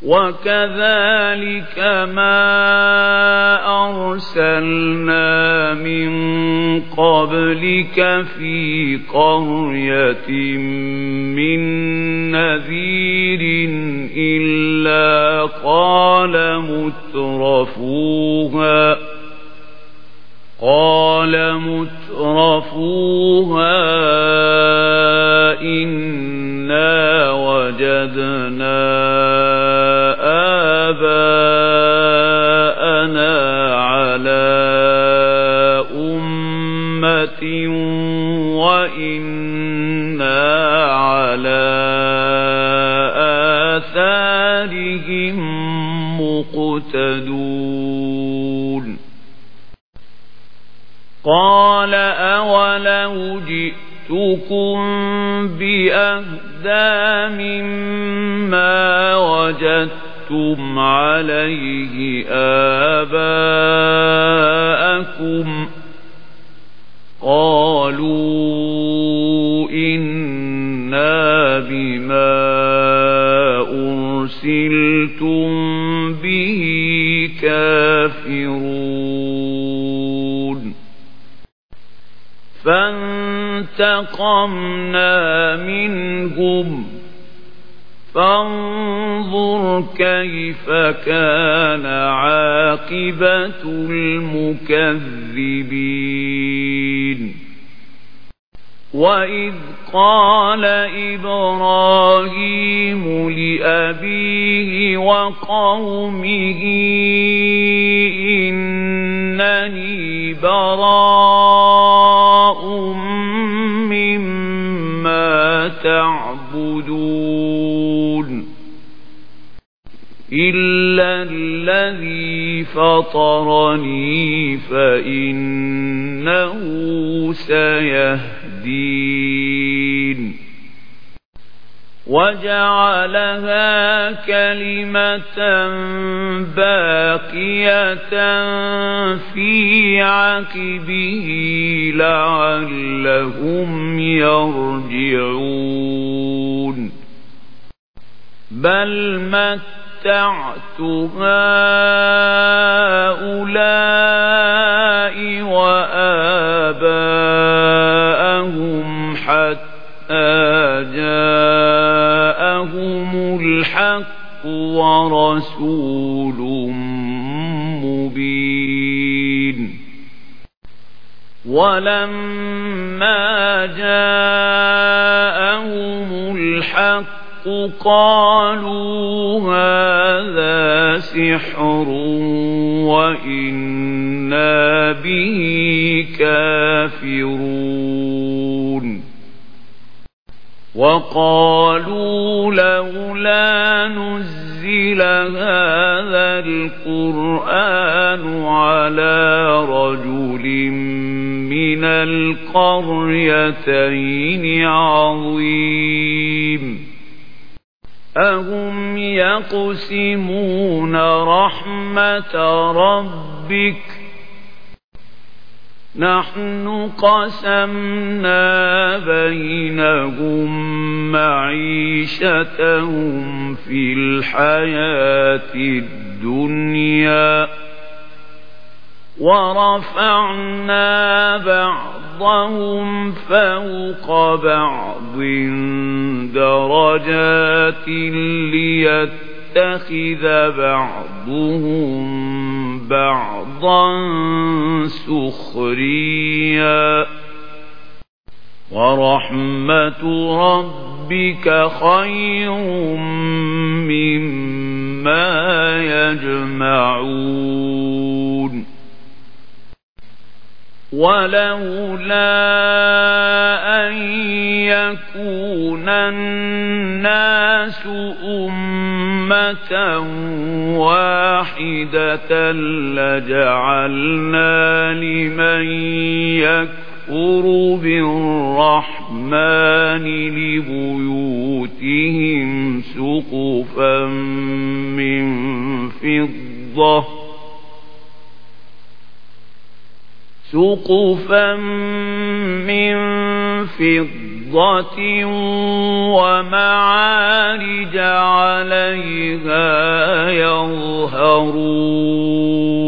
وكذلك ما أرسلنا من قبلك في قرية من نذير إلا قال مترفوها إنا وجدنا آباءنا على أمة وإنا على آثارهم مقتدون قال أولو جئتكم بأهدى مما وجدتم عليه آباءكم قالوا إنا بما أرسلتم به كافرون فانتقمنا منهم فانظر كيف كان عاقبة المكذبين وإذ قال إبراهيم لأبيه وقومه إنني براء مما تعبدون إلا الذي فطرني فإنه سيهدين وجعلها كلمة باقية في عقبه لعلهم يرجعون بل متعت هؤلاء وآباءهم حتى جاءهم الحق ورسول مبين ولما جاءهم الحق قالوا هذا سحر وإنا به كافرون وقالوا لولا نزل هذا القرآن على رجل من القريتين عظيم أهم يقسمون رحمة ربك نحن قسمنا بينهم معيشتهم في الحياة الدنيا ورفعنا بعضهم فوق بعض درجات ليتخذ بعضهم بعضا سخريا ورحمة ربك خير مما يجمعون ولولا أن يكون الناس أمة واحدة لجعلنا لمن يكفر بالرحمن لبيوتهم سقفا من فضة ومعارج عَلَيْهَا يَظْهَرُونَ